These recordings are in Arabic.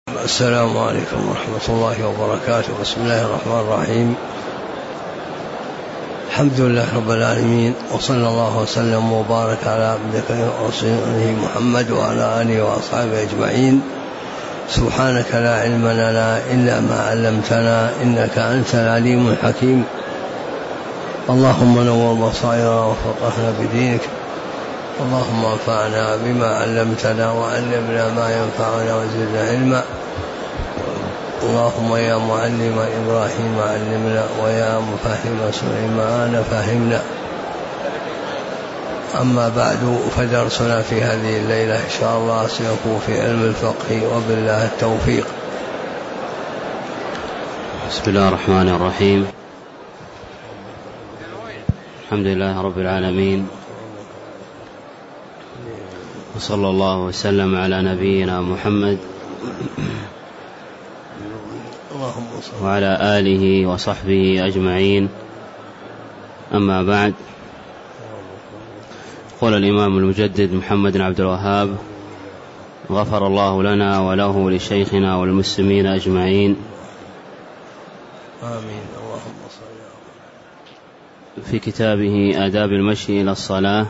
السلام عليكم ورحمة الله وبركاته. بسم الله الرحمن الرحيم. الحمد لله رب العالمين، وصلى الله وسلم وبارك على عبدك ورسوله محمد وعلى آله وأصحابه أجمعين. سبحانك لا علم لنا إلا ما علمتنا إنك أنت العليم الحكيم. اللهم نور بصائرنا وفقهنا بدينك، اللهم انفعنا بما علمتنا وعلمنا ما ينفعنا وزدنا علما. اللهم يا معلم إبراهيم علمنا ويا مفهم سليمان فهمنا. أما بعد، فدرسنا في هذه الليلة إن شاء الله سيكون في علم الفقه، وبالله التوفيق. بسم الله الرحمن الرحيم. الحمد لله رب العالمين، وصلى الله وسلم على نبينا محمد وعلى آله وصحبه أجمعين. أما بعد، قال الإمام المجدد محمد بن عبد الوهاب غفر الله لنا وله لشيخنا والمسلمين أجمعين، آمين. اللهم صل. في كتابه آداب المشي إلى الصلاة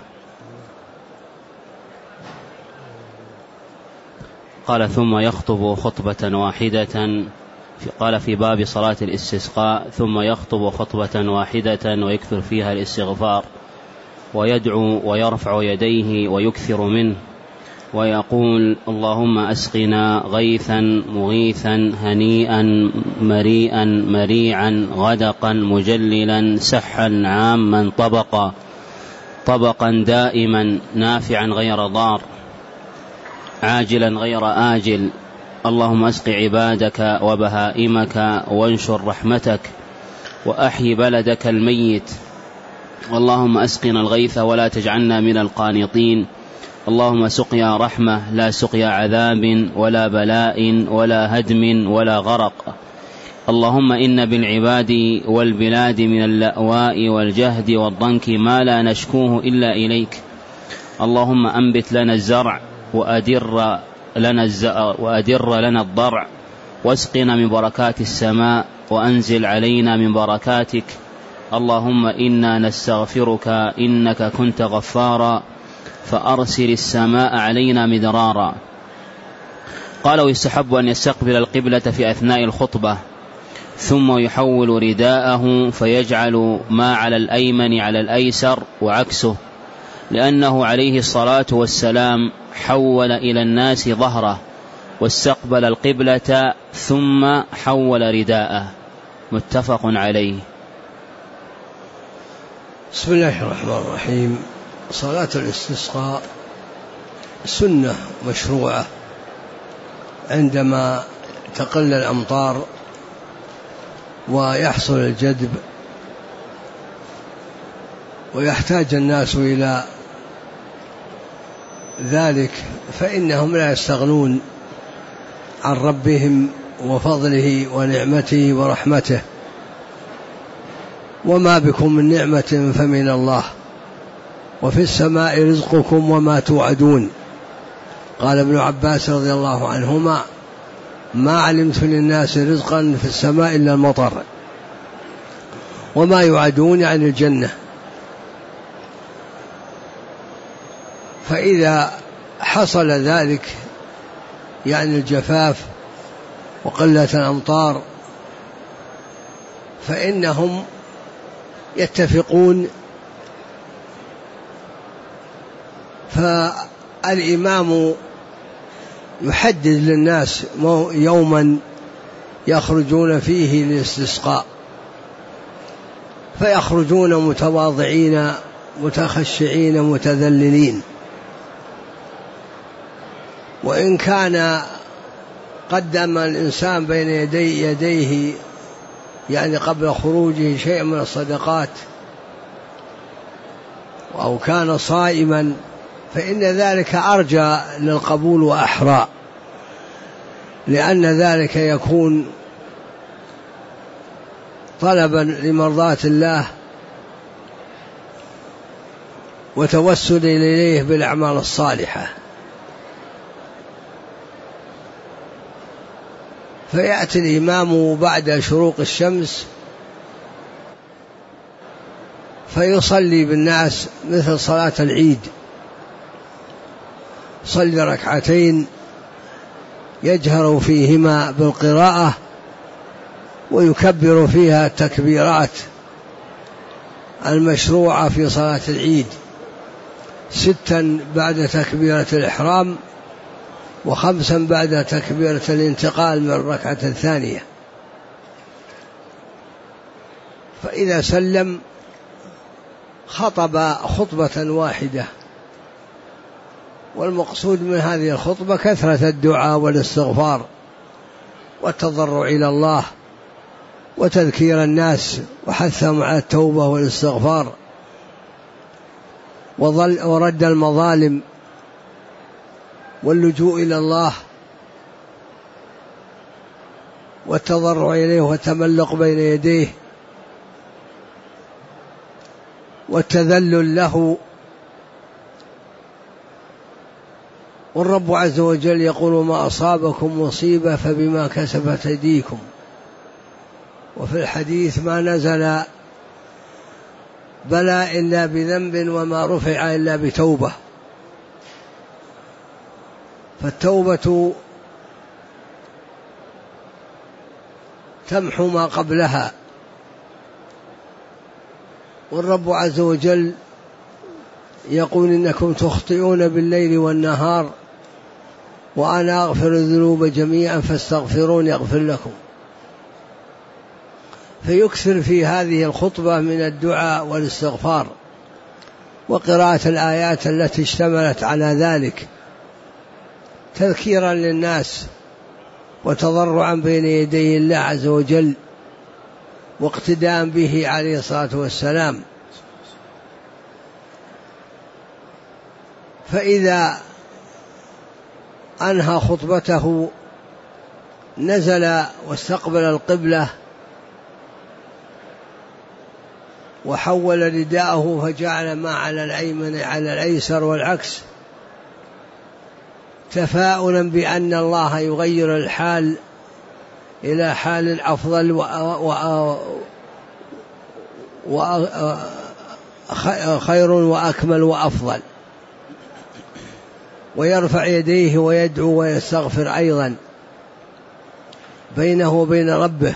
قال: ثم يخطب خطبة واحدة. قال: في باب صلاة الاستسقاء: ثم يخطب خطبة واحدة ويكثر فيها الاستغفار، ويدعو ويرفع يديه ويكثر منه، ويقول: اللهم أسقنا غيثا مغيثا هنيئا مريئا مريعا غدقا مجللا سحا عاما طبقا دائما نافعا غير ضار عاجلا غير آجل. اللهم اسق عبادك وبهائمك وانشر رحمتك وأحي بلدك الميت. اللهم اسقنا الغيث ولا تجعلنا من القانطين. اللهم سقيا رحمة لا سقيا عذاب ولا بلاء ولا هدم ولا غرق. اللهم إن بالعباد والبلاد من اللأواء والجهد والضنك ما لا نشكوه إلا إليك. اللهم أنبت لنا الزرع وأدر لنا الضرع، واسقنا من بركات السماء وأنزل علينا من بركاتك. اللهم إنا نستغفرك إنك كنت غفارا، فأرسل السماء علينا مدرارا. قال: ويستحب أن يستقبل القبلة في أثناء الخطبة، ثم يحول رداءه فيجعل ما على الأيمن على الأيسر وعكسه، لأنه عليه الصلاة والسلام حول إلى الناس ظهره واستقبل القبلة ثم حول رداءه. متفق عليه. بسم الله الرحمن الرحيم. صلاة الاستسقاء سنة مشروعة عندما تقل الأمطار ويحصل الجدب ويحتاج الناس إلى ذلك، فإنهم لا يستغنون عن ربهم وفضله ونعمته ورحمته. وما بكم من نعمة فمن الله، وفي السماء رزقكم وما توعدون. قال ابن عباس رضي الله عنهما: ما علمت للناس رزقا في السماء إلا المطر، وما يوعدون عن الجنة. فإذا حصل ذلك، يعني الجفاف وقلة الأمطار، فإنهم يتفقون، فالإمام يحدد للناس يوما يخرجون فيه للاستسقاء، فيخرجون متواضعين متخشعين متذللين. وإن كان قدم الإنسان بين يديه يعني قبل خروجه شيء من الصدقات، أو كان صائما، فإن ذلك أرجى للقبول وأحرى، لأن ذلك يكون طلبا لمرضاة الله وتوسل إليه بالأعمال الصالحة. فيأتي الإمام بعد شروق الشمس فيصلي بالناس مثل صلاة العيد، صلي ركعتين يجهر فيهما بالقراءة ويكبر فيها التكبيرات المشروعة في صلاة العيد، 6 بعد تكبيرة الإحرام، و5 بعد تكبيرة الانتقال من الركعة الثانية. فإذا سلم خطب خطبة واحدة، والمقصود من هذه الخطبة كثرة الدعاء والاستغفار والتضرع إلى الله وتذكير الناس وحثهم على التوبة والاستغفار ورد المظالم واللجوء إلى الله والتضرع إليه والتملق بين يديه والتذلل له. والرب عز وجل يقول: ما أصابكم مصيبة فبما كسبت أيديكم. وفي الحديث: ما نزل بلاء إلا بذنب وما رفع إلا بتوبة. فالتوبة تمحو ما قبلها، والرب عز وجل يقول: إنكم تخطئون بالليل والنهار وأنا أغفر الذنوب جميعا فاستغفرون يغفر لكم. فيكثر في هذه الخطبة من الدعاء والاستغفار وقراءة الآيات التي اشتملت على ذلك، تذكيرا للناس وتضرعا بين يدي الله عز وجل واقتداء به عليه الصلاة والسلام. فإذا أنهى خطبته نزل واستقبل القبلة وحول رداءه فجعل ما على الأيمن على الأيسر والعكس، تفاؤلا بأن الله يغير الحال إلى حال أفضل وخير وأكمل وأفضل، ويرفع يديه ويدعو ويستغفر أيضا بينه وبين ربه،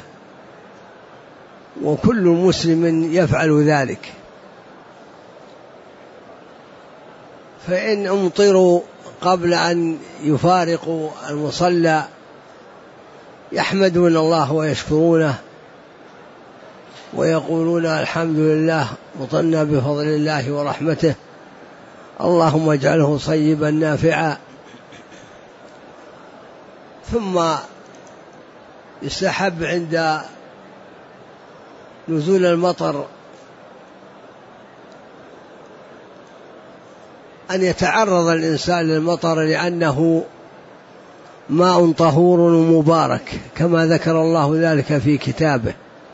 وكل مسلم يفعل ذلك. فإن أمطروا قبل أن يفارقوا المصلى يحمدون الله ويشكرونه ويقولون: الحمد لله مطرنا بفضل الله ورحمته، اللهم اجعله صيبا نافعا. ثم يستحب عند نزول المطر أن يتعرض الإنسان للمطر، لأنه ماء طهور مبارك كما ذكر الله ذلك في كتابه.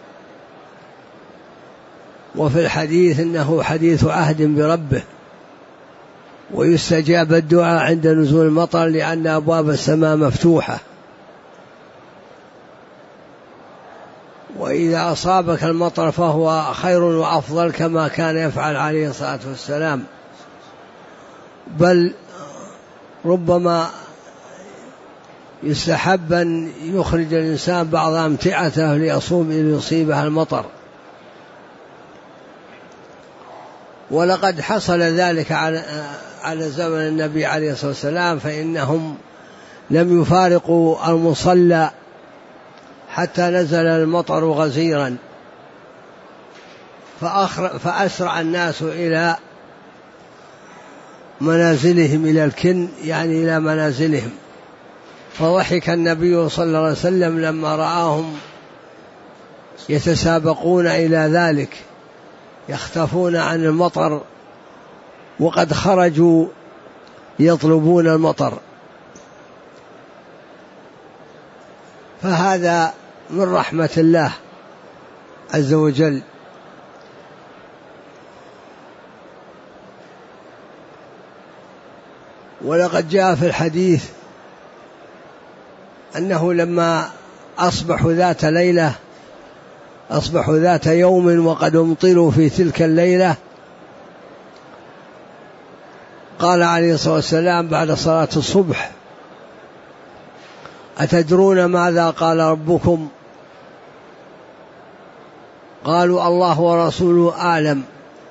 وفي الحديث إنه حديث عهد بربه، ويستجاب الدعاء عند نزول المطر لأن أبواب السماء مفتوحة. وإذا أصابك المطر فهو خير وأفضل كما كان يفعل عليه الصلاة والسلام، بل ربما يستحب أن يخرج الإنسان بعض أمتعته ليصيبها المطر. ولقد حصل ذلك على زمن النبي عليه الصلاة والسلام، فإنهم لم يفارقوا المصلى حتى نزل المطر غزيرا، فأسرع الناس إلى منازلهم، إلى الكن يعني إلى منازلهم. فضحك النبي صلى الله عليه وسلم لما رآهم يتسابقون إلى ذلك، يختفون عن المطر وقد خرجوا يطلبون المطر. فهذا من رحمة الله عز وجل. ولقد جاء في الحديث أنه لما أصبحوا ذات يوم وقد امطروا في تلك الليلة. قال عليه الصلاة والسلام بعد صلاة الصبح: أتدرون ماذا قال ربكم؟ قالوا: الله ورسوله أعلم.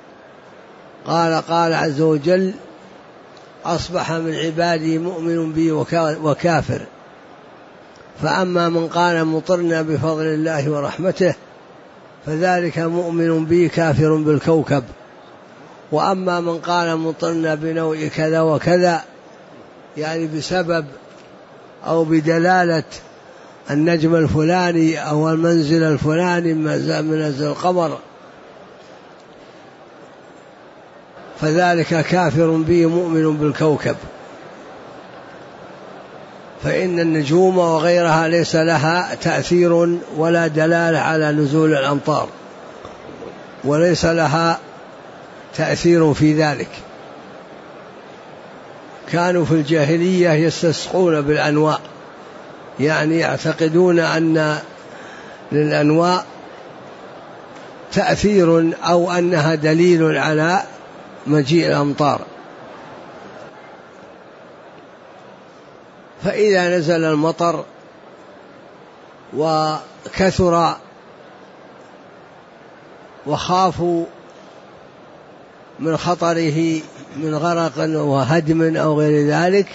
قال عز وجل: أصبح من عبادي مؤمن بي وكافر، فأما من قال مطرنا بفضل الله ورحمته فذلك مؤمن بي كافر بالكوكب، وأما من قال مطرنا بنوع كذا وكذا، يعني بسبب أو بدلالة النجم الفلاني أو المنزل الفلاني منزل القمر، فذلك كافر بي مؤمن بالكوكب. فإن النجوم وغيرها ليس لها تأثير ولا دلالة على نزول الأمطار، وليس لها تأثير في ذلك. كانوا في الجاهلية يستسقون بالأنواء، يعني يعتقدون أن للأنواء تأثير أو أنها دليل على مجيء الأمطار. فإذا نزل المطر وكثر وخافوا من خطره من غرق وهدم أو غير ذلك،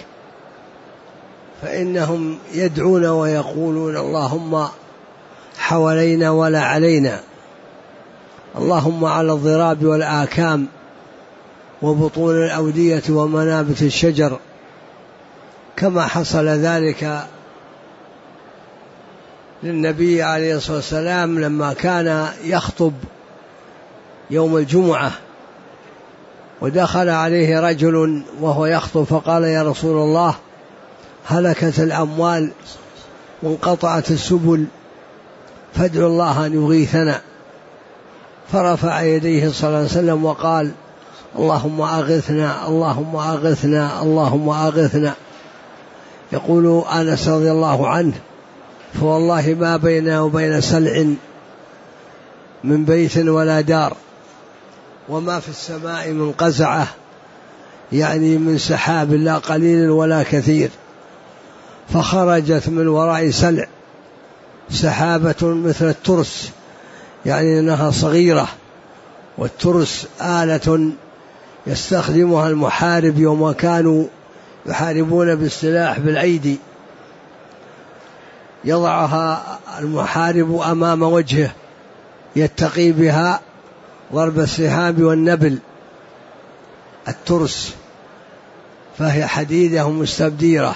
فإنهم يدعون ويقولون: اللهم حوالينا ولا علينا، اللهم على الضراب والآكام وبطون الأودية ومنابت الشجر، كما حصل ذلك للنبي عليه الصلاة والسلام لما كان يخطب يوم الجمعة، ودخل عليه رجل وهو يخطب فقال: يا رسول الله، هلكت الأموال وانقطعت السبل، فادعوا الله أن يغيثنا. فرفع يديه صلى الله عليه وسلم وقال: اللهم أغثنا، اللهم أغثنا، اللهم أغثنا. يقول أنس رضي الله عنه: فوالله ما بيننا وبين سلع من بيت ولا دار، وما في السماء من قزعة، يعني من سحاب لا قليل ولا كثير، فخرجت من وراء سلع سحابة مثل الترس، يعني أنها صغيرة، والترس آلة يستخدمها المحارب يوم كانوا يحاربون بالسلاح بالأيدي، يضعها المحارب أمام وجهه يتقي بها ضرب السحاب والنبل. الترس فهي حديدة مستبديرة.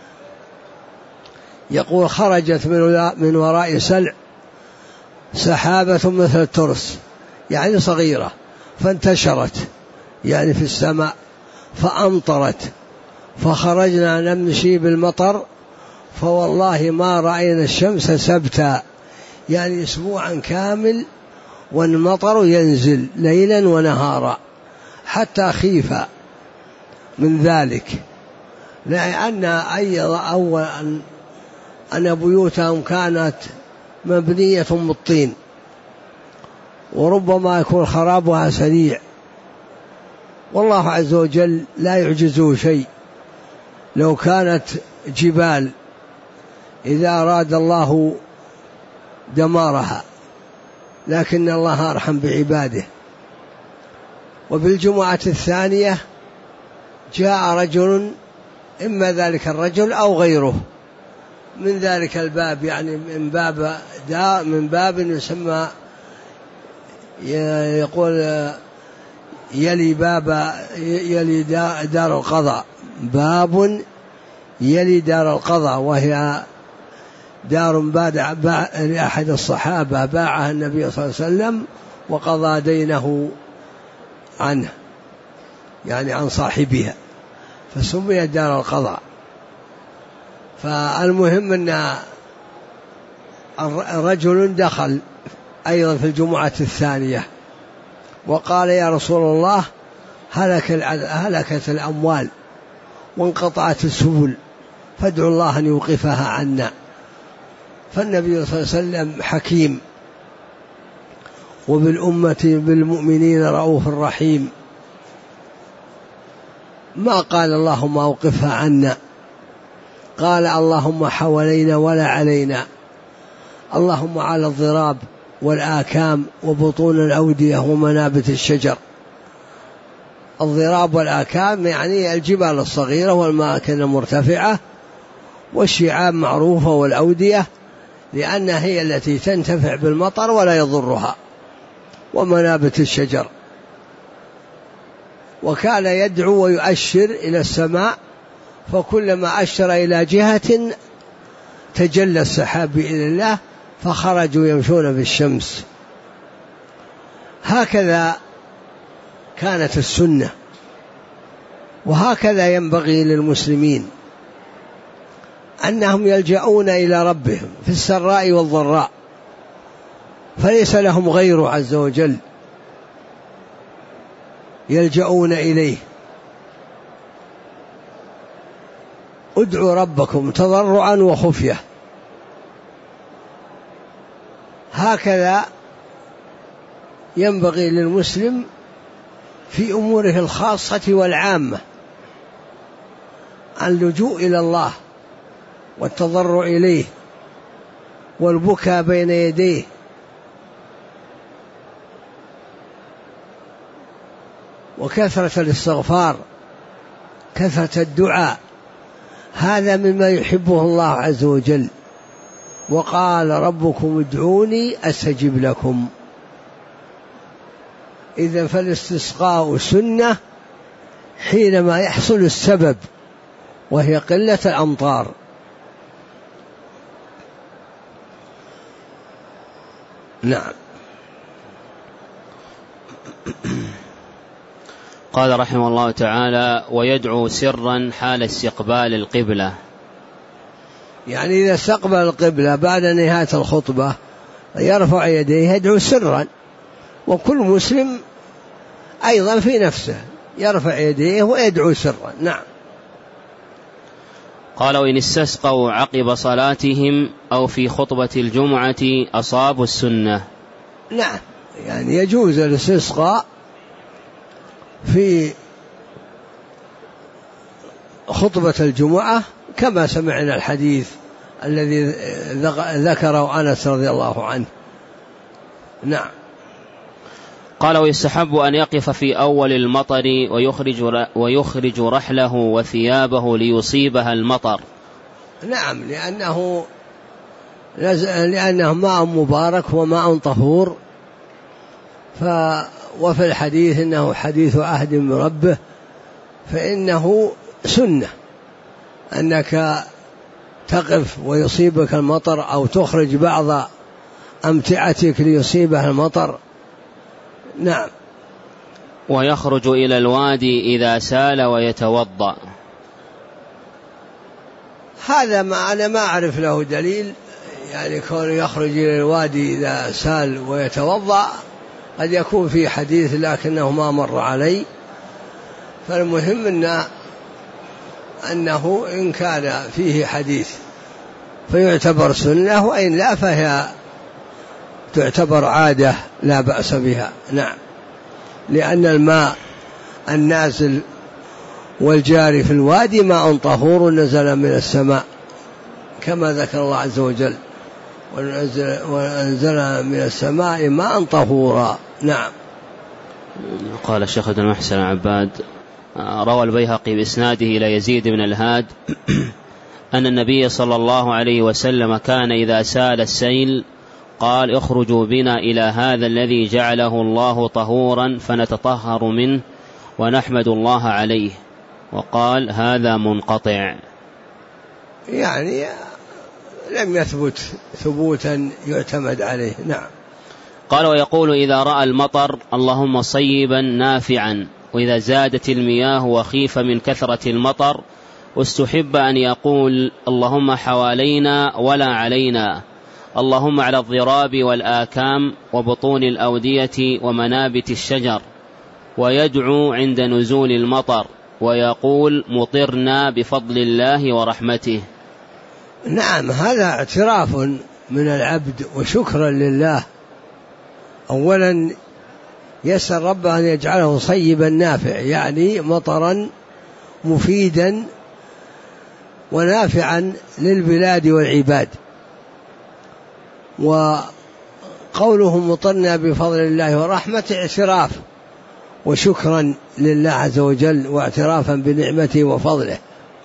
يقول: خرجت من وراء سلع سحابة مثل الترس، يعني صغيرة، فانتشرت يعني في السماء فأمطرت، فخرجنا نمشي بالمطر، فوالله ما رأينا الشمس سبتا، يعني أسبوعا كامل والمطر ينزل ليلا ونهارا، حتى خيف من ذلك، لأن أولا أن بيوتهم كانت مبنية بالطين، وربما يكون خرابها سريع، والله عز وجل لا يعجزه شيء. لو كانت جبال إذا أراد الله دمارها، لكن الله أرحم بعباده. وبالجمعة الثانية جاء رجل، إما ذلك الرجل أو غيره من ذلك الباب، يعني من باب يسمى، يقول يلي دار القضاء، باب يلي دار القضاء، وهي دار لأحد الصحابة باعها النبي صلى الله عليه وسلم وقضى دينه عنه، يعني عن صاحبها، فسميت دار القضاء. فالمهم أن رجل دخل أيضا في الجمعة الثانية وقال: يا رسول الله، هلكت الأموال وانقطعت السبل، فادعوا الله أن يوقفها عنا. فالنبي صلى الله عليه وسلم حكيم، وبالأمة بالمؤمنين رؤوف رحيم، ما قال اللهم أوقفها عنا، قال اللهم حوالينا ولا علينا، اللهم على الضراب والآكام وبطون الأودية ومنابت الشجر. الضراب والآكام يعني الجبال الصغيرة والأماكن المرتفعة، والشعاب معروفة والأودية لأنها هي التي تنتفع بالمطر ولا يضرها، ومنابت الشجر. وكان يدعو ويؤشر إلى السماء، فكلما أشر إلى جهة تجلى السحاب بإذن الله فخرجوا يمشون بالشمس. هكذا كانت السنة، وهكذا ينبغي للمسلمين أنهم يلجؤون إلى ربهم في السراء والضراء، فليس لهم غيره عز وجل، يلجؤون إليه. ادعوا ربكم تضرعا وخفية، هكذا ينبغي للمسلم في أموره الخاصة والعامة، اللجوء إلى الله والتضرع إليه والبكاء بين يديه، وكثرة الاستغفار، كثرة الدعاء، هذا مما يحبه الله عز وجل. وقال ربكم ادعوني أستجب لكم. إذن فالاستسقاء سنة حينما يحصل السبب وهي قلة الأمطار. نعم. قال رحمه الله تعالى: ويدعو سرا حال استقبال القبلة. يعني إذا استقبل القبلة بعد نهاية الخطبة يرفع يديه يدعو سرا، وكل مسلم أيضا في نفسه يرفع يديه ويدعو سرا. نعم. قال: وإن استسقوا عقب صلاتهم أو في خطبة الجمعة أصابوا السنة. نعم، يعني يجوز الاستسقاء في خطبة الجمعة كما سمعنا الحديث الذي ذكره أنس رضي الله عنه. نعم. قال: ويستحب أن يقف في أول المطر ويخرج رحله وثيابه ليصيبها المطر. نعم، لأنه ماء مبارك وماء طهور، وفي الحديث إنه حديث عهد بربه، فإنه سنة أنك تقف ويصيبك المطر، أو تخرج بعض أمتعتك ليصيبها المطر. نعم. ويخرج إلى الوادي إذا سال ويتوضأ. هذا ما أنا ما أعرف له دليل، يعني كونه يخرج إلى الوادي إذا سال ويتوضأ قد يكون في حديث لكنه ما مر علي. فالمهم أنه إن كان فيه حديث فيعتبر سنة، وإن لا فهي تعتبر عادة لا بأس بها. نعم، لأن الماء النازل والجاري في الوادي ماء طهور نزل من السماء كما ذكر الله عز وجل: وأنزل من السماء ماء طهورا. نعم. قال الشيخ عبد المحسن عباد: روى البيهقي بإسناده إلى يزيد بن الهاد أن النبي صلى الله عليه وسلم كان إذا سال السيل قال: اخرجوا بنا إلى هذا الذي جعله الله طهورا فنتطهر منه ونحمد الله عليه. وقال: هذا منقطع. يعني لم يثبت ثبوتا يعتمد عليه. نعم. قال: ويقول إذا رأى المطر: اللهم صيبا نافعا. وإذا زادت المياه وخيف من كثرة المطر واستحب أن يقول: اللهم حوالينا ولا علينا، اللهم على الضراب والآكام وبطون الأودية ومنابت الشجر. ويدعو عند نزول المطر ويقول: مطرنا بفضل الله ورحمته. نعم، هذا اعتراف من العبد وشكرا لله. أولا يسأل ربه أن يجعله صيبا نافع، يعني مطرا مفيدا ونافعا للبلاد والعباد. وقوله مطرنا بفضل الله ورحمته اعتراف وشكرا لله عز وجل واعترافا بنعمته وفضله.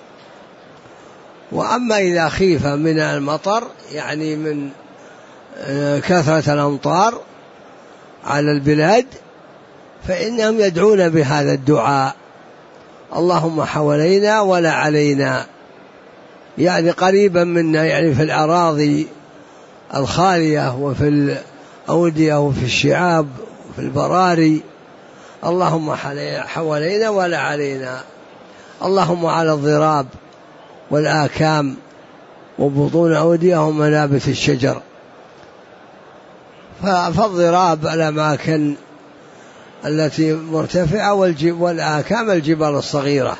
وأما إذا خيف من المطر يعني من كثرة الأمطار على البلاد فإنهم يدعون بهذا الدعاء: اللهم حوالينا ولا علينا، يعني قريبا منا، يعني في الأراضي الخالية وفي الأودية وفي الشعاب وفي البراري. اللهم حوالينا ولا علينا. اللهم على الضراب والآكام وبطون أودية ومنابت الشجر. فالضراب الأماكن التي مرتفعة، والآكام الجبال الصغيرة،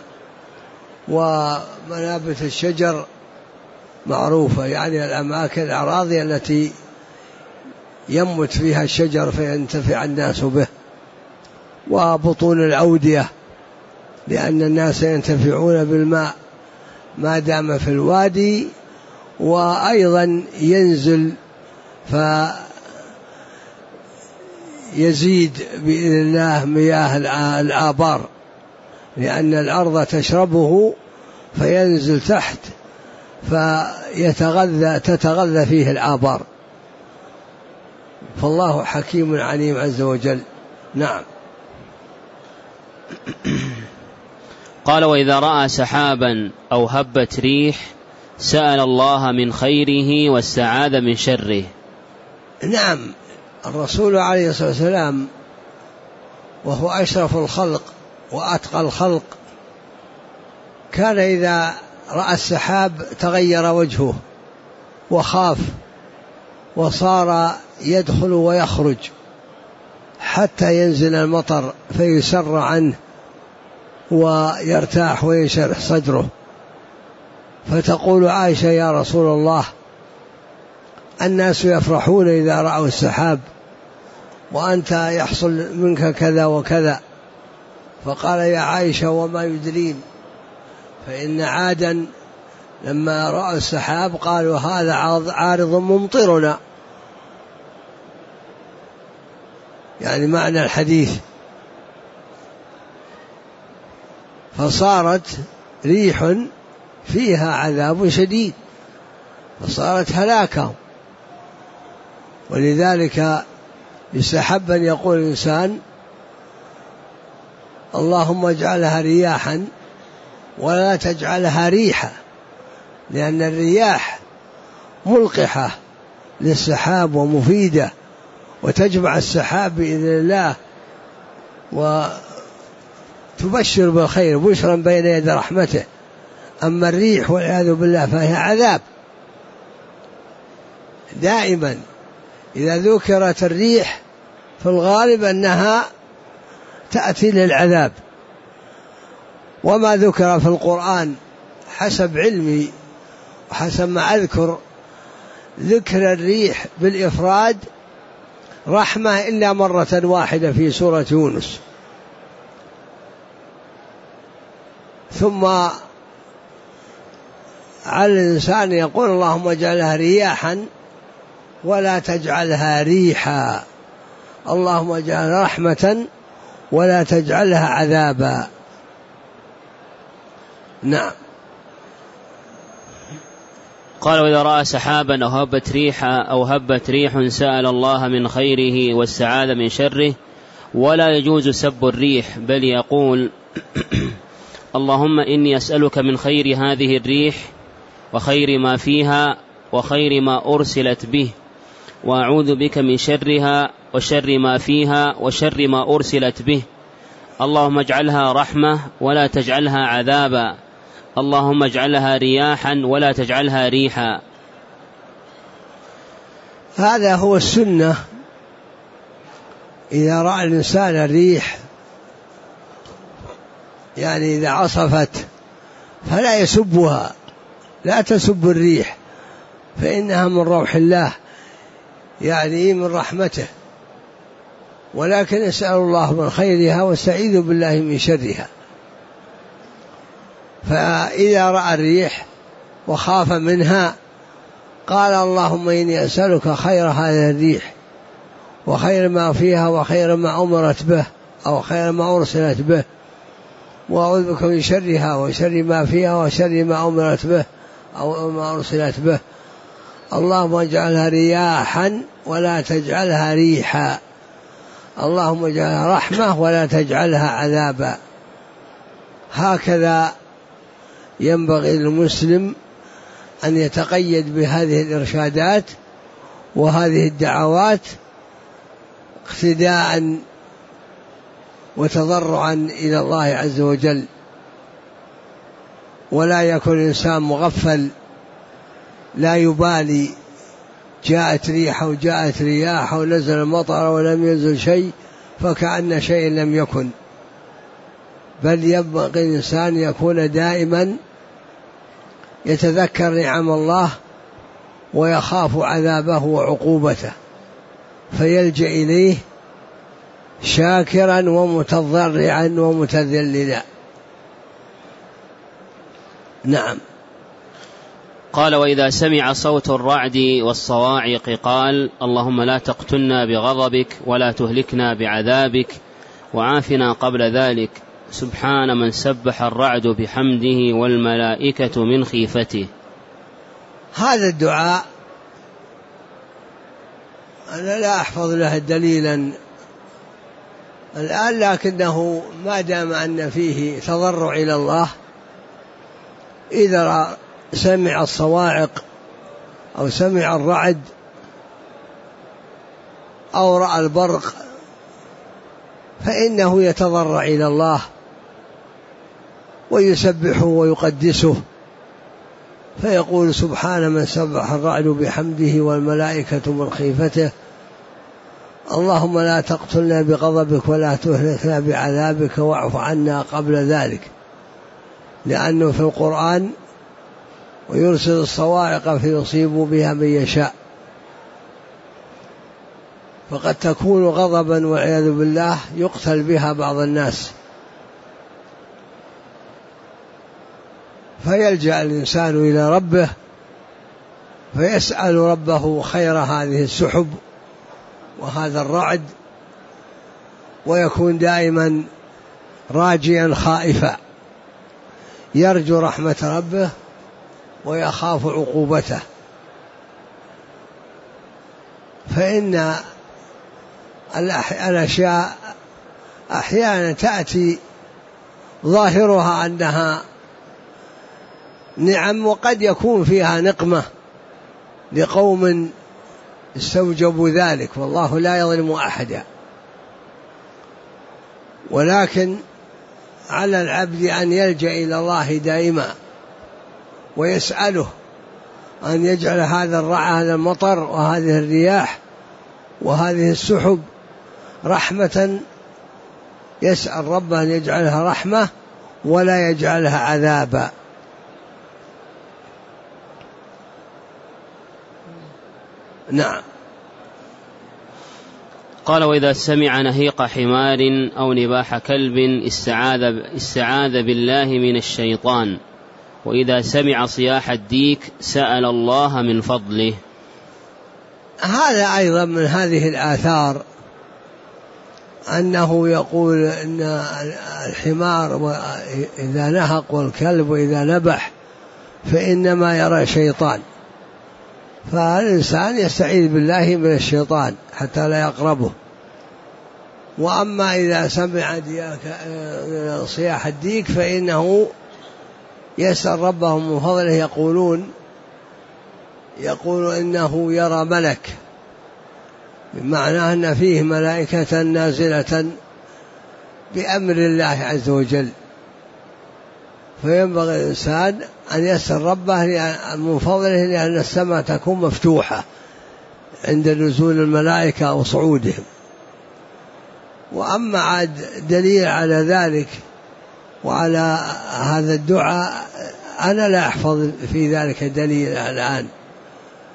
ومنابت الشجر معروفة يعني الأماكن الأراضي التي ينبت فيها الشجر فينتفع الناس به، وبطون الأودية لأن الناس ينتفعون بالماء ما دام في الوادي، وأيضا ينزل فيزيد بإذن الله مياه الآبار، لأن الأرض تشربه فينزل تحت تتغذى فيه الآبار. فالله حكيم عليم عز وجل. نعم. قال: وإذا رأى سحابا أو هبت ريح سأل الله من خيره واستعاذ من شره. نعم، الرسول عليه الصلاة والسلام وهو أشرف الخلق وأتقى الخلق كان إذا رأى السحاب تغير وجهه وخاف، وصار يدخل ويخرج حتى ينزل المطر فيسر عنه ويرتاح وينشرح صدره. فتقول عائشة: يا رسول الله، الناس يفرحون إذا رأوا السحاب وأنت يحصل منك كذا وكذا. فقال: يا عائشة، وما يدرين؟ فإن عادا لما رأوا السحاب قالوا: هذا عارض ممطرنا، يعني معنى الحديث. فصارت ريح فيها عذاب شديد، فصارت هلاكا. ولذلك يستحب أن يقول الإنسان: اللهم اجعلها رياحا ولا تجعلها ريحا، لأن الرياح ملقحة للسحاب ومفيدة، وتجمع السحاب بإذن الله وتبشر بالخير بشرا بين يد رحمته. أما الريح والعياذ بالله فهي عذاب. دائما إذا ذكرت الريح في الغالب أنها تأتي للعذاب. وما ذكر في القرآن حسب علمي وحسب ما أذكر، ذكر الريح بالإفراد رحمة إلا مرة واحدة في سورة يونس. ثم على الإنسان يقول: اللهم اجعلها رياحا ولا تجعلها ريحا، اللهم اجعلها رحمة ولا تجعلها عذابا. نعم. قال: وإذا رأى سحابا أو هبت ريح سأل الله من خيره واستعاذ من شره. ولا يجوز سب الريح، بل يقول: اللهم إني أسألك من خير هذه الريح وخير ما فيها وخير ما أرسلت به، وأعوذ بك من شرها وشر ما فيها وشر ما أرسلت به. اللهم اجعلها رحمة ولا تجعلها عذابا، اللهم اجعلها رياحا ولا تجعلها ريحا. هذا هو السنة. إذا رأى الإنسان الريح، يعني إذا عصفت، فلا يسبها، لا تسب الريح، فإنها من روح الله، يعني من رحمته، ولكن اسأل الله من خيرها واستعيذ بالله من شرها. فإذا رأى الريح وخاف منها قال اللهم إني أسألك خير هذه الريح وخير ما فيها وخير ما أمرت به أو خير ما أرسلت به، وأعوذ بك من شرها وشر ما فيها وشر ما أمرت به أو ما أرسلت به. اللهم اجعلها رياحا ولا تجعلها ريحا، اللهم اجعلها رحمة ولا تجعلها عذابا. هكذا ينبغي للمسلم أن يتقيد بهذه الإرشادات وهذه الدعوات اقتداء وتضرعا إلى الله عز وجل، ولا يكون إنسان مغفل لا يبالي، جاءت ريح وجاءت رياح ونزل المطر ولم ينزل شيء فكأن شيء لم يكن، بل ينبغي الإنسان يكون دائما يتذكر نعم الله ويخاف عذابه وعقوبته فيلجأ إليه شاكرا ومتضرعا ومتذللا. نعم. قال وإذا سمع صوت الرعد والصواعق قال اللهم لا تقتلنا بغضبك ولا تهلكنا بعذابك وعافنا قبل ذلك، سبحان من سبح الرعد بحمده والملائكة من خيفته. هذا الدعاء أنا لا أحفظ له دليلا الآن، لكنه ما دام أن فيه تضرع إلى الله، إذا سمع الصواعق أو سمع الرعد أو رأى البرق فإنه يتضرع إلى الله ويسبحه ويقدسه، فيقول سبحان من سبح الرعد بحمده والملائكة من خيفته، اللهم لا تقتلنا بغضبك ولا تهلكنا بعذابك واعف عنا قبل ذلك، لأنه في القرآن ويرسل الصواعق فيصيب بها من يشاء، فقد تكون غضبا والعياذ بالله يقتل بها بعض الناس، فيلجأ الإنسان إلى ربه فيسأل ربه خير هذه السحب وهذا الرعد، ويكون دائما راجيا خائفا يرجو رحمة ربه ويخاف عقوبته. فإن الأشياء أحيانا تأتي ظاهرها أنها نعم وقد يكون فيها نقمة لقوم استوجبوا ذلك، والله لا يظلم أحدا، ولكن على العبد أن يلجأ إلى الله دائما ويسأله أن يجعل هذا المطر وهذه الرياح وهذه السحب رحمة، يسأل ربه أن يجعلها رحمة ولا يجعلها عذابا. نعم. قال وإذا سمع نهيق حمار أو نباح كلب استعاذ بالله من الشيطان، وإذا سمع صياح الديك سأل الله من فضله. هذا أيضا من هذه الآثار أنه يقول إن الحمار إذا نهق والكلب إذا نبح فإنما يرى شيطان، فالإنسان يستعيذ بالله من الشيطان حتى لا يقربه. وأما إذا سمع صياح الديك فإنه يسأل ربه من فضله، يقول إنه يرى ملك، بمعنى أن فيه ملائكة نازلة بأمر الله عز وجل، فينبغي الإنسان أن يسأل ربه من فضله، لأن السماء تكون مفتوحة عند نزول الملائكة أو صعودهم. وأما عاد دليل على ذلك وعلى هذا الدعاء أنا لا أحفظ في ذلك دليل الآن،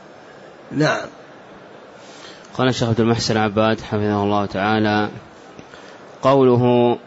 نعم. قال الشيخ عبد المحسن عباد حفظه الله تعالى: قوله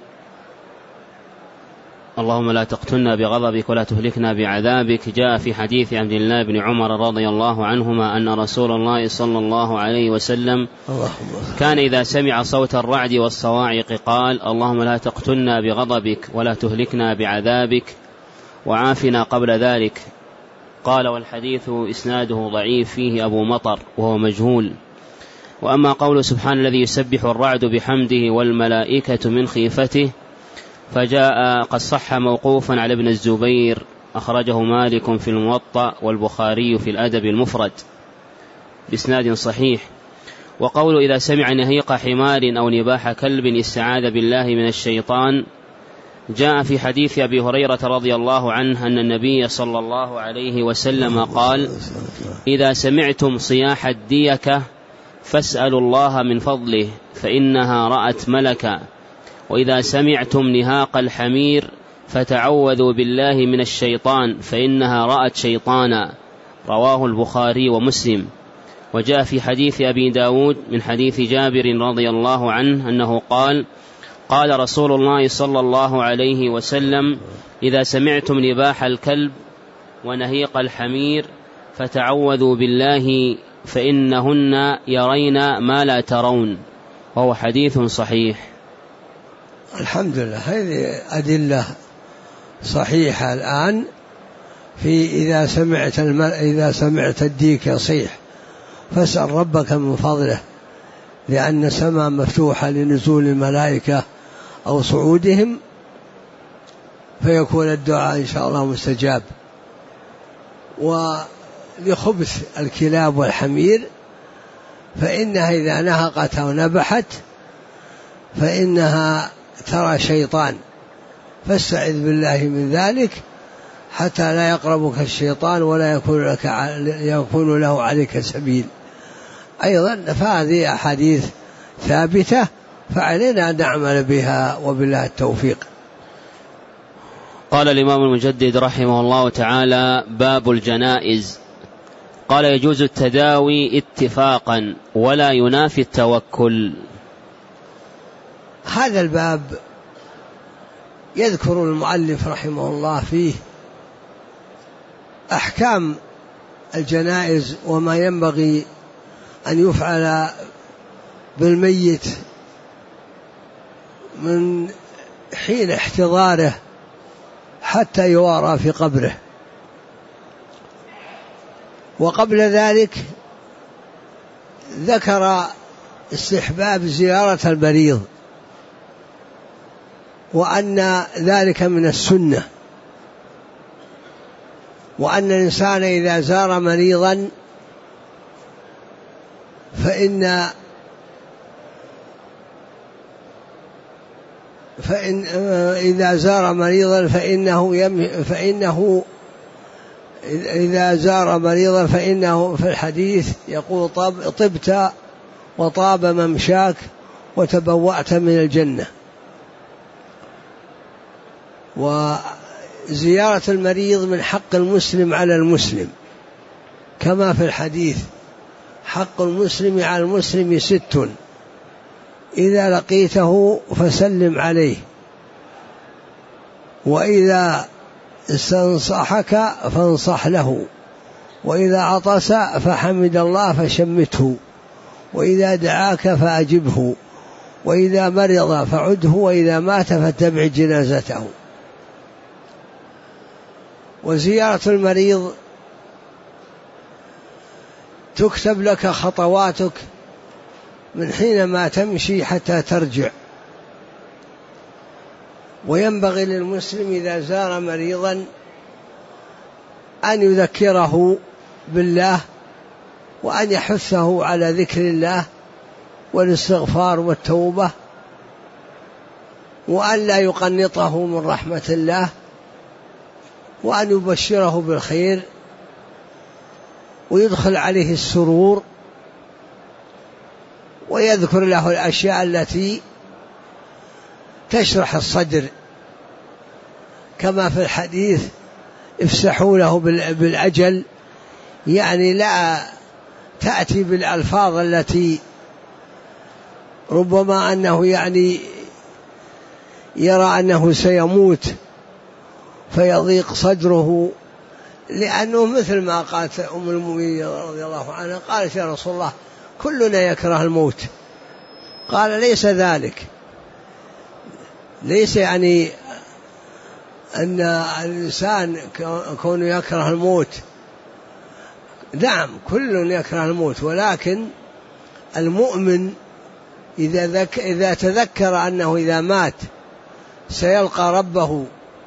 اللهم لا تقتلنا بغضبك ولا تهلكنا بعذابك جاء في حديث عبد الله بن عمر رضي الله عنهما أن رسول الله صلى الله عليه وسلم كان إذا سمع صوت الرعد والصواعق قال: اللهم لا تقتلنا بغضبك ولا تهلكنا بعذابك وعافنا قبل ذلك. قال: والحديث إسناده ضعيف فيه أبو مطر وهو مجهول. وأما قول سبحان الذي يسبح الرعد بحمده والملائكة من خيفته فجاء قد صح موقوفا على ابن الزبير أخرجه مالك في الموطأ والبخاري في الأدب المفرد بإسناد صحيح. وقول إذا سمع نهيق حمار أو نباح كلب استعاذ بالله من الشيطان جاء في حديث أبي هريرة رضي الله عنه أن النبي صلى الله عليه وسلم قال: إذا سمعتم صياح الديكة فاسألوا الله من فضله فإنها رأت ملكا، وإذا سمعتم نهاق الحمير فتعوذوا بالله من الشيطان فإنها رأت شيطانا. رواه البخاري ومسلم. وجاء في حديث أبي داود من حديث جابر رضي الله عنه أنه قال: قال رسول الله صلى الله عليه وسلم: إذا سمعتم نباح الكلب ونهيق الحمير فتعوذوا بالله فإنهن يرين ما لا ترون. وهو حديث صحيح. الحمد لله. هذه أدلة صحيحة الآن في إذا سمعت الديك يصيح فاسأل ربك من فضله، لأن السماء مفتوحة لنزول الملائكة أو صعودهم، فيكون الدعاء إن شاء الله مستجاب. ولخبث الكلاب والحمير فإنها إذا نهقت أو نبحت فإنها ترى شيطان، فاستعذ بالله من ذلك حتى لا يقربك الشيطان ولا يكون له عليك سبيل. أيضا فهذه أحاديث ثابتة فعلينا أن نعمل بها وبالله التوفيق. قال الإمام المجدد رحمه الله تعالى: باب الجنائز. قال: يجوز التداوي اتفاقا ولا ينافي التوكل. هذا الباب يذكر المؤلف رحمه الله فيه أحكام الجنائز وما ينبغي أن يفعل بالميت من حين احتضاره حتى يوارى في قبره. وقبل ذلك ذكر استحباب زيارة المريض وأن ذلك من السنة، وأن الإنسان إذا زار مريضا إذا زار مريضا في الحديث يقول: طبت وطاب ممشاك وتبوأت من الجنة. وزيارة المريض من حق المسلم على المسلم، كما في الحديث: حق المسلم على المسلم 6: إذا لقيته فسلم عليه، وإذا استنصحك فانصح له، وإذا عطس فحمد الله فشمته، وإذا دعاك فأجبه، وإذا مرض فعده، وإذا مات فاتبع جنازته. وزيارة المريض تكتب لك خطواتك من حينما تمشي حتى ترجع. وينبغي للمسلم إذا زار مريضا أن يذكره بالله، وأن يحثه على ذكر الله والاستغفار والتوبة، وأن لا يقنطه من رحمة الله، وأن يبشره بالخير ويدخل عليه السرور، ويذكر له الأشياء التي تشرح الصدر، كما في الحديث: افسحوا له بالأجل، يعني لا تأتي بالألفاظ التي ربما أنه يعني يرى أنه سيموت فيضيق صدره، لأنه مثل ما قالت أم المؤمنين رضي الله عنها، قالت يا رسول الله كلنا يكره الموت. قال ليس ذلك، ليس يعني أن الإنسان كونه يكره الموت، نعم كل يكره الموت، ولكن المؤمن إذا تذكر أنه إذا مات سيلقى ربه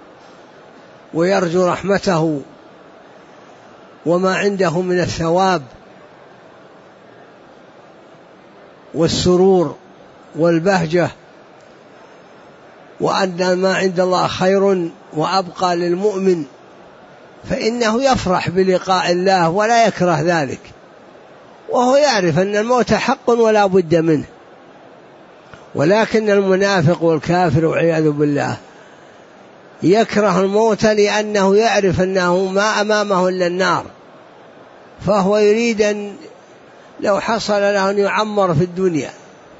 ويرجو رحمته وما عنده من الثواب والسرور والبهجة، وأن ما عند الله خير وأبقى للمؤمن، فإنه يفرح بلقاء الله ولا يكره ذلك، وهو يعرف أن الموت حق ولا بد منه. ولكن المنافق والكافر والعياذ بالله يكره الموت لأنه يعرف أنه ما أمامه إلا النار، فهو يريد أن لو حصل له أن يعمر في الدنيا،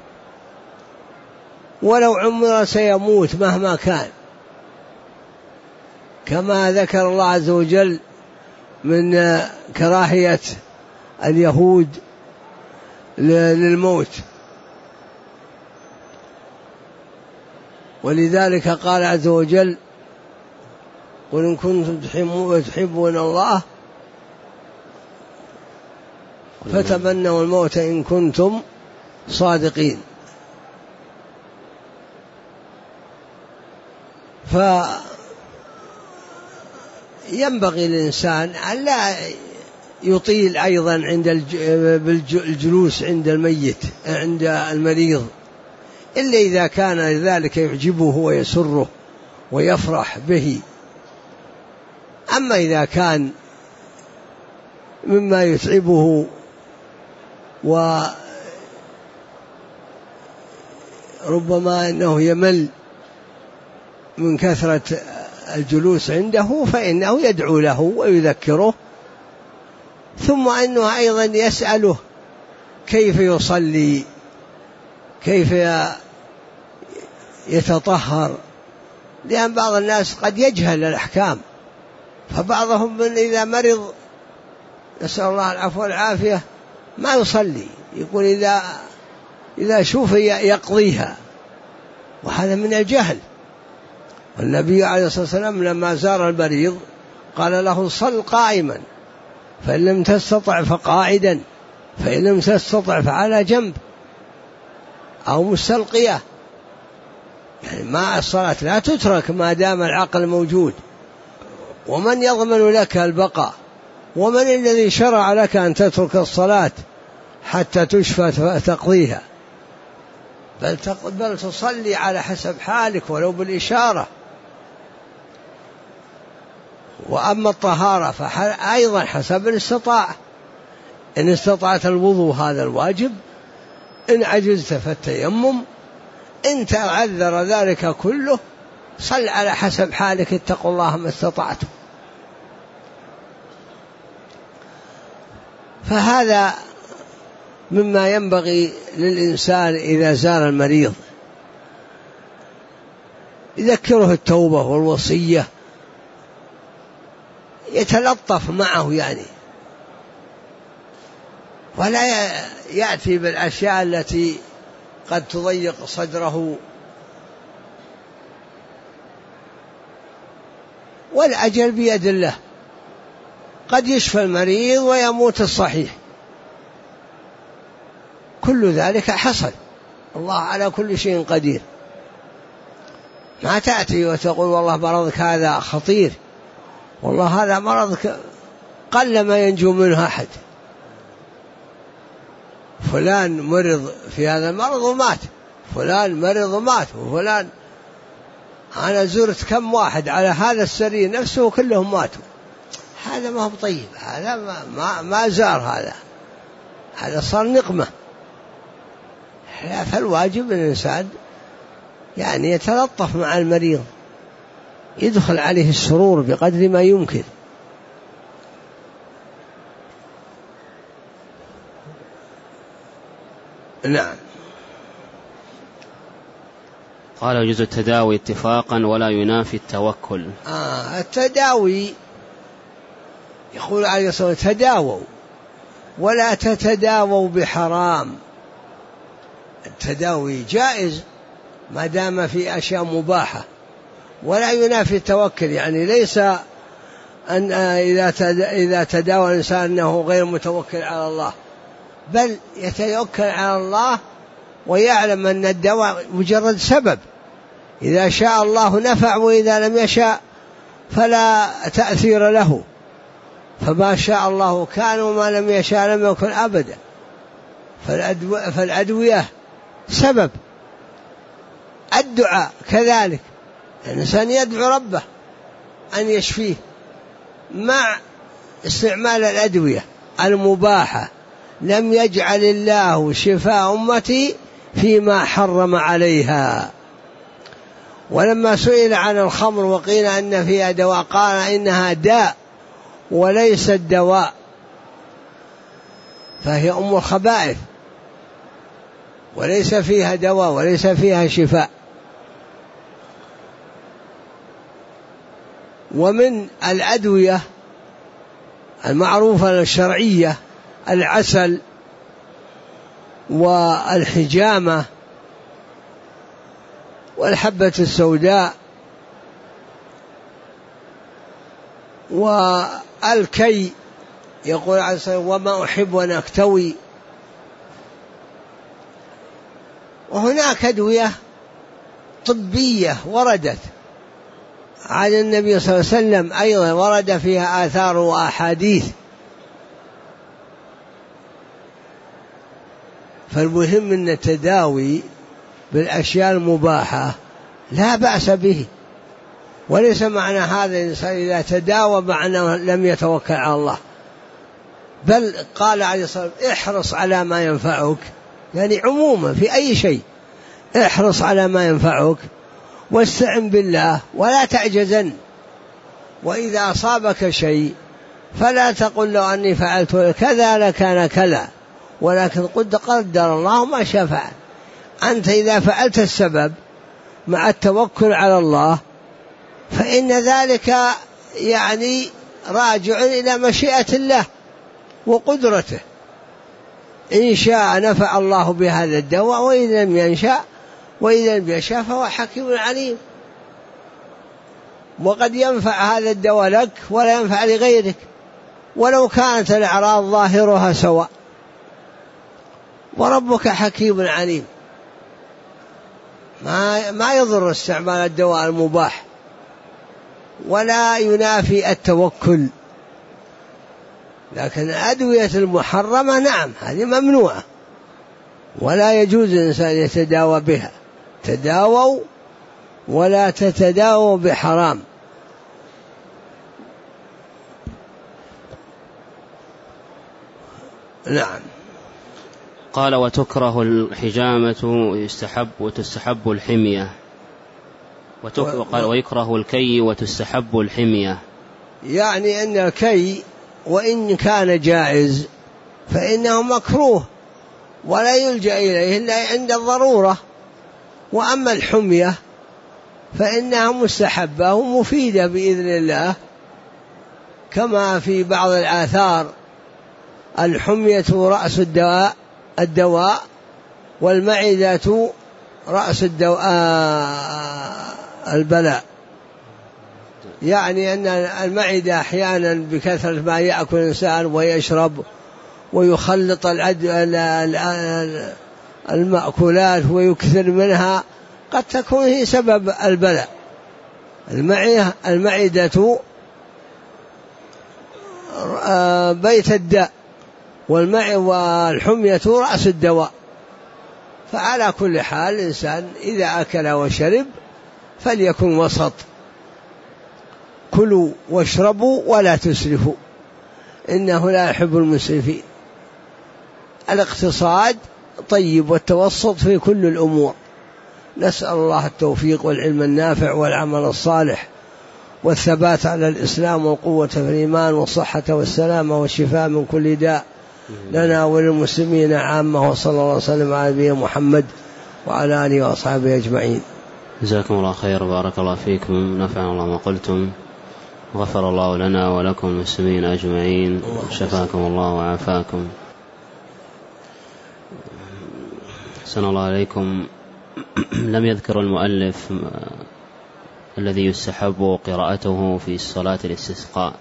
ولو عمر سيموت مهما كان، كما ذكر الله عز وجل من كراهية اليهود للموت. ولذلك قال عز وجل قل إن كنتم تحبون الله فتمنوا الموت إن كنتم صادقين. فينبغي الإنسان أن لا يطيل أيضا بالجلوس عند الميت عند المريض، إلا إذا كان ذلك يعجبه ويسره ويفرح به. أما إذا كان مما يتعبه وربما أنه يمل من كثرة الجلوس عنده فإنه يدعو له ويذكره، ثم أنه أيضا يسأله كيف يصلي، كيف يتطهر، لأن بعض الناس قد يجهل الأحكام، فبعضهم من إذا مرض نسأل الله العفو والعافية ما يصلي، يقول إذا شوف يقضيها، وهذا من الجهل. والنبي عليه الصلاة والسلام لما زار المريض قال له صل قائما، فإن لم تستطع فقاعدا، فإن لم تستطع فعلى جنب أو مستلقية، يعني ما الصلاة لا تترك ما دام العقل موجود. ومن يضمن لك البقاء؟ ومن الذي شرع لك أن تترك الصلاة حتى تشفى تقضيها؟ بل تصلي على حسب حالك ولو بالإشارة. وأما الطهارة فأيضا حسب الاستطاعة، إن استطعت الوضوء هذا الواجب، إن عجزت فالتيمم، إن تعذر ذلك كله صل على حسب حالك، اتقوا الله ما استطعتم. فهذا مما ينبغي للإنسان إذا زار المريض، يذكره التوبة والوصية، يتلطف معه يعني، ولا يأتي بالأشياء التي قد تضيق صدره. والأجل بيد الله، قد يشفى المريض ويموت الصحيح، كل ذلك حصل، الله على كل شيء قدير. ما تأتي وتقول والله مرضك هذا خطير، والله هذا مرضك قل ما ينجو منه أحد، فلان مرض في هذا المرض ومات، فلان مرض ومات، وفلان. أنا زرت كم واحد على هذا السرير نفسه وكلهم ماتوا. هذا ما هو طيب، هذا ما زار، هذا صار نقمة. فالواجب الإنسان يعني يتلطف مع المريض، يدخل عليه السرور بقدر ما يمكن. نعم. قال يجوز التداوي اتفاقا ولا ينافي التوكل. التداوي يقول عليه الصلاة والسلام تداووا ولا تتداووا بحرام. التداوي جائز ما دام في أشياء مباحة، ولا ينافي التوكل، يعني ليس أن إذا تداوى الإنسان أنه غير متوكل على الله، بل يتوكل على الله ويعلم أن الدواء مجرد سبب، إذا شاء الله نفع وإذا لم يشاء فلا تأثير له، فما شاء الله كان وما لم يشاء لم يكن أبدا. فالأدوية سبب، الدعاء كذلك، الإنسان يدعو ربه أن يشفيه مع استعمال الأدوية المباحة. لم يجعل الله شفاء أمتي فيما حرم عليها. ولما سئل عن الخمر وقيل أن فيها دواء قال إنها داء وليست دواء، فهي أم الخبائث وليس فيها دواء وليس فيها شفاء. ومن الأدوية المعروفة الشرعية العسل والحجامة والحبة السوداء والكي، يقول عليه الصلاة والسلام وما أحب أن أكتوي. وهناك أدوية طبية وردت عن النبي صلى الله عليه وسلم أيضا ورد فيها آثار وأحاديث. فالمهم أن التداوي بالأشياء المباحة لا بأس به، وليس معنى هذا الإنسان إذا تداوى معناه لم يتوكل على الله، بل قال عليه الصلاة والسلام احرص على ما ينفعك، يعني عموما في أي شيء احرص على ما ينفعك واستعن بالله ولا تعجزن. وإذا أصابك شيء فلا تقل له أني فعلت كذا لكان كلا، ولكن قدر الله ما شاء فعل. أنت إذا فعلت السبب مع التوكل على الله فإن ذلك يعني راجع إلى مشيئة الله وقدرته، إن شاء نفع الله بهذا الدواء وإذا لم ينشأ وإذا لم يشاء فهو حكيم عليم. وقد ينفع هذا الدواء لك ولا ينفع لغيرك ولو كانت الأعراض ظاهرها سواء، وربك حكيم عليم. ما يضر استعمال الدواء المباح ولا ينافي التوكل، لكن الأدوية المحرمة نعم هذه ممنوعة ولا يجوز الإنسان يتداوى بها. تداووا ولا تتداووا بحرام. نعم. قال وتكره الحجامة وتستحب الحمية. قال ويكره الكي وتستحب الحمية، يعني أن الكي وإن كان جائز فإنه مكروه ولا يلجأ إليه إلا عند الضرورة. وأما الحمية فإنها مستحبة ومفيدة بإذن الله، كما في بعض الآثار الحمية رأس الدواء والمعدة رأس البلاء. يعني أن المعدة أحيانا بكثرة ما يأكل الإنسان ويشرب ويخلط المأكولات ويكثر منها قد تكون هي سبب البلاء. المعدة بيت الداء والحمية رأس الدواء. فعلى كل حال الإنسان إذا أكل وشرب فليكن وسط، كلوا واشربوا ولا تسرفوا إنه لا يحب المسرفين. الاقتصاد طيب والتوسط في كل الأمور. نسأل الله التوفيق والعلم النافع والعمل الصالح والثبات على الإسلام والقوة في الإيمان والصحة والسلامة والشفاء من كل داء. لنا وللمسلمين عامة. وصلى الله عليه وسلم على نبينا محمد وعلى آله وأصحابه أجمعين. جزاكم الله خير، بارك الله فيكم، نفعنا الله ما قلتم، غفر الله لنا ولكم المسلمين أجمعين، شفاكم الله وعافاكم. أحسن الله عليكم. لم يذكر المؤلف الذي يستحب قراءته في صلاة الاستسقاء.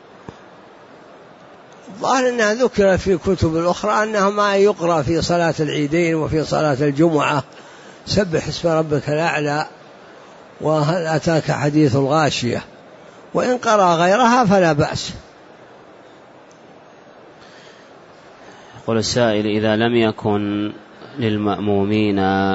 ظاهر أنها ذكر في كتب الأخرى أنه ما يقرأ في صلاة العيدين وفي صلاة الجمعة، سبح اسم ربك الأعلى وهل أتاك حديث الغاشية، وإن قرأ غيرها فلا بأس. يقول السائل: إذا لم يكن للمأمومين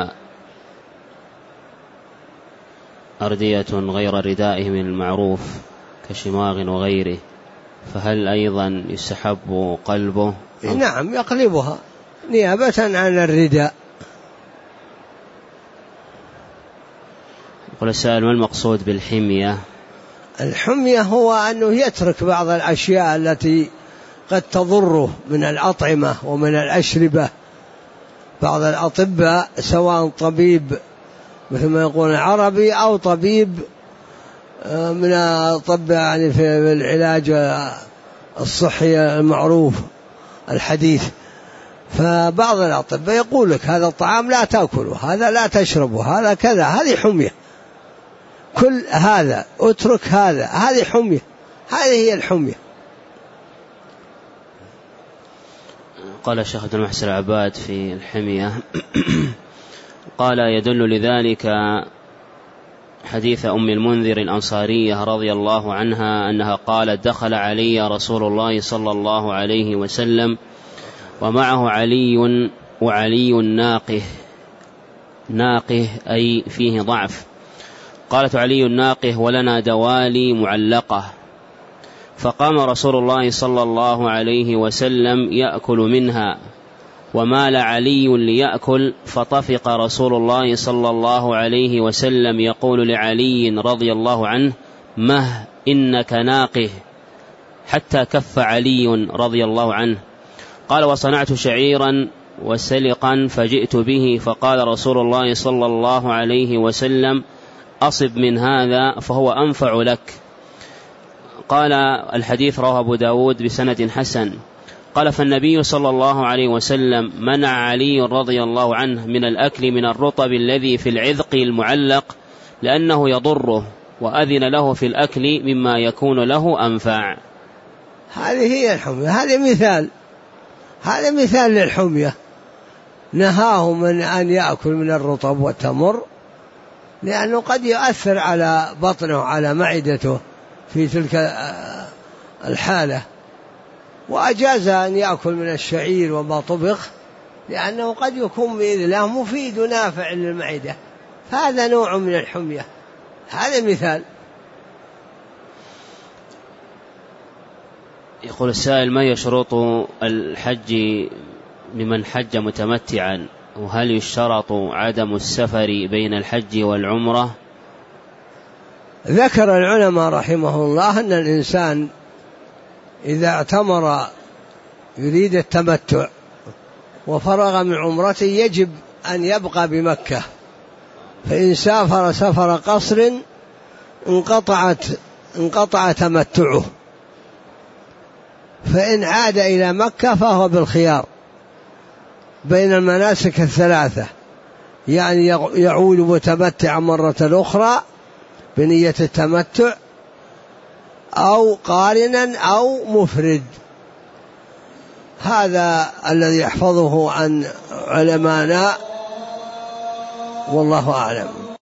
أردية غير ردائهم المعروف كشماغ وغيره، فهل أيضا يستحب قلبه؟ نعم، يقلبها نيابة عن الرداء. يقول السائل: ما المقصود بالحمية؟ الحمية هو أنه يترك بعض الأشياء التي قد تضره من الأطعمة ومن الأشربة. بعض الأطباء سواء طبيب مثل ما يقول عربي أو طبيب من الأطباء يعني في العلاج الصحي المعروف الحديث، فبعض الأطباء يقول لك هذا الطعام لا تأكله، هذا لا تشربه، هذا كذا، هذه حمية. كل هذا اترك هذا، هذه حمية، هذه هي الحمية. قال الشيخ عبد المحسن العباد في الحمية قال: يدل لذلك حديث أم المنذر الأنصارية رضي الله عنها أنها قالت: دخل علي رسول الله صلى الله عليه وسلم ومعه علي ناقه أي فيه ضعف. قالت: علي ناقه ولنا دوالي معلقة. فقام رسول الله صلى الله عليه وسلم يأكل منها، ومال علي ليأكل، فطفق رسول الله صلى الله عليه وسلم يقول لعلي رضي الله عنه: مه إنك ناقه، حتى كف علي رضي الله عنه. قال: وصنعت شعيرا وسلقا فجئت به، فقال رسول الله صلى الله عليه وسلم: أصب من هذا فهو أنفع لك. قال: الحديث رواه أبو داود بسند حسن. قال: فالنبي صلى الله عليه وسلم منع علي رضي الله عنه من الأكل من الرطب الذي في العذق المعلق لأنه يضره، وأذن له في الأكل مما يكون له أنفع. هذه هي الحمية، هذا مثال للحمية. نهاه من أن يأكل من الرطب والتمر لأنه قد يؤثر على بطنه على معدته في تلك الحالة، وأجاز أن يأكل من الشعير وما طبخ لأنه قد يكون بإذن الله مفيد ونافع للمعدة، فهذا نوع من الحمية. هذا مثال. يقول السائل: ما هي شروط الحج لمن حج متمتعا؟ وهل يشترط عدم السفر بين الحج والعمرة؟ ذكر العلماء رحمه الله أن الإنسان إذا اعتمر يريد التمتع وفرغ من عمرته يجب أن يبقى بمكة، فإن سافر سفر قصر انقطع تمتعه، فإن عاد إلى مكة فهو بالخيار بين المناسك الثلاثة، يعني يعود متمتعا مرة أخرى بنية التمتع، أو قارنا أو مفرد. هذا الذي يحفظه عن علمانا، والله أعلم.